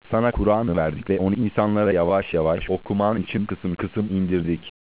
Sana Kur'an'ı verdik ve onu insanlara yavaş yavaş okuman için kısım kısım indirdik.